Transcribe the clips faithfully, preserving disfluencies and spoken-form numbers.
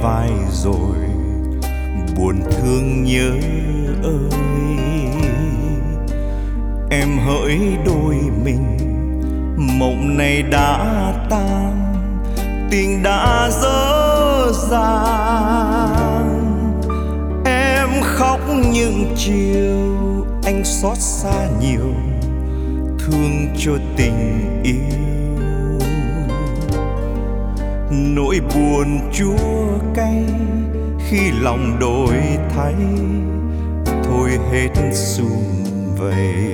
vai rồi, buồn thương nhớ ơi. Em hỡi đôi mình, mộng này đã tan, tình đã dở dang. Em khóc những chiều, anh xót xa nhiều, thương cho tình yêu. Nỗi buồn chua cay khi lòng đổi thay, thôi hết sum vầy.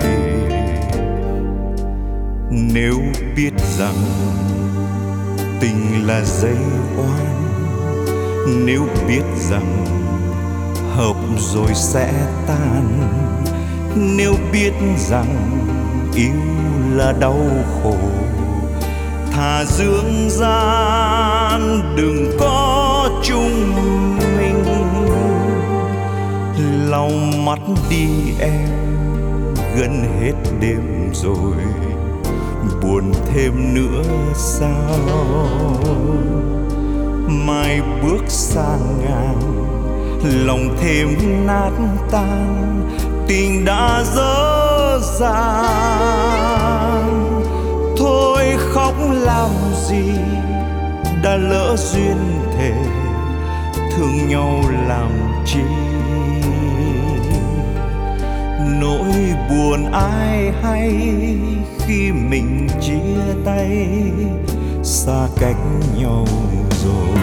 Nếu biết rằng tình là dây oan, nếu biết rằng hợp rồi sẽ tan, nếu biết rằng yêu là đau khổ, thà dương gian đừng có chung mình. Lau mắt đi em, gần hết đêm rồi, buồn thêm nữa sao? Mai bước sang ngàn, lòng thêm nát tan, tình đã dở dang. Thôi khóc làm gì, đã lỡ duyên thề, thương nhau làm chi? Nỗi buồn ai hay khi mình chia tay, xa cách nhau rồi.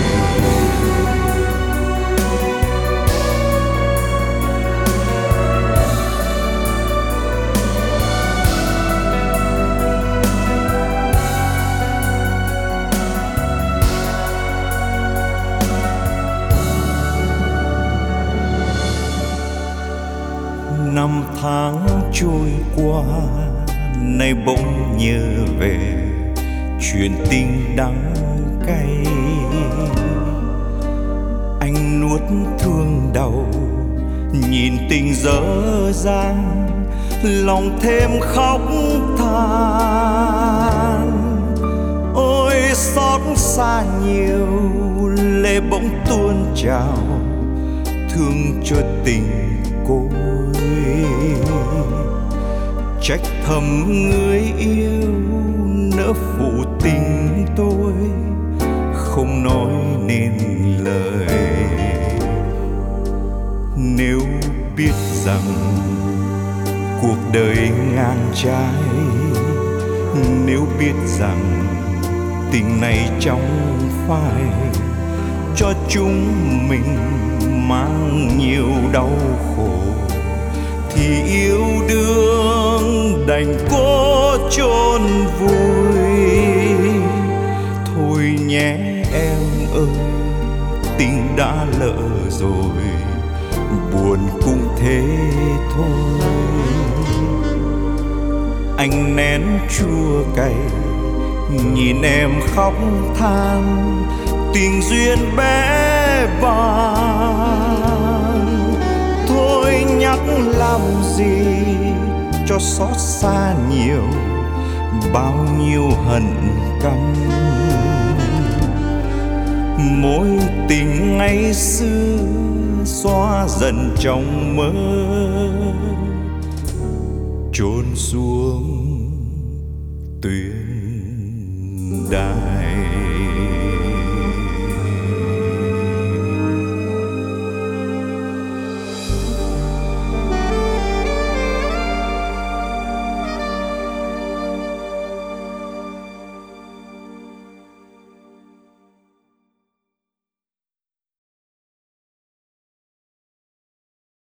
Năm tháng trôi qua, nay bỗng nhớ về chuyện tình đắng cay. Anh nuốt thương đau, nhìn tình dở dang, lòng thêm khóc than. Ôi xót xa nhiều, lệ bỗng tuôn trào, thương cho tình cô. Trách thầm người yêu, nỡ phụ tình tôi, không nói nên lời. Nếu biết rằng cuộc đời ngang trái, nếu biết rằng tình này trong phai, cho chúng mình mang nhiều đau khổ, thì yêu đương đành cố chôn vùi. Thôi nhé em ơi, tình đã lỡ rồi, buồn cũng thế thôi. Anh nén chua cay, nhìn em khóc than, tình duyên bé bàng. Thôi nhắc làm gì cho xót xa nhiều, bao nhiêu hận căm. Mối tình ngày xưa xóa dần trong mơ, chôn xuống tuyến đài.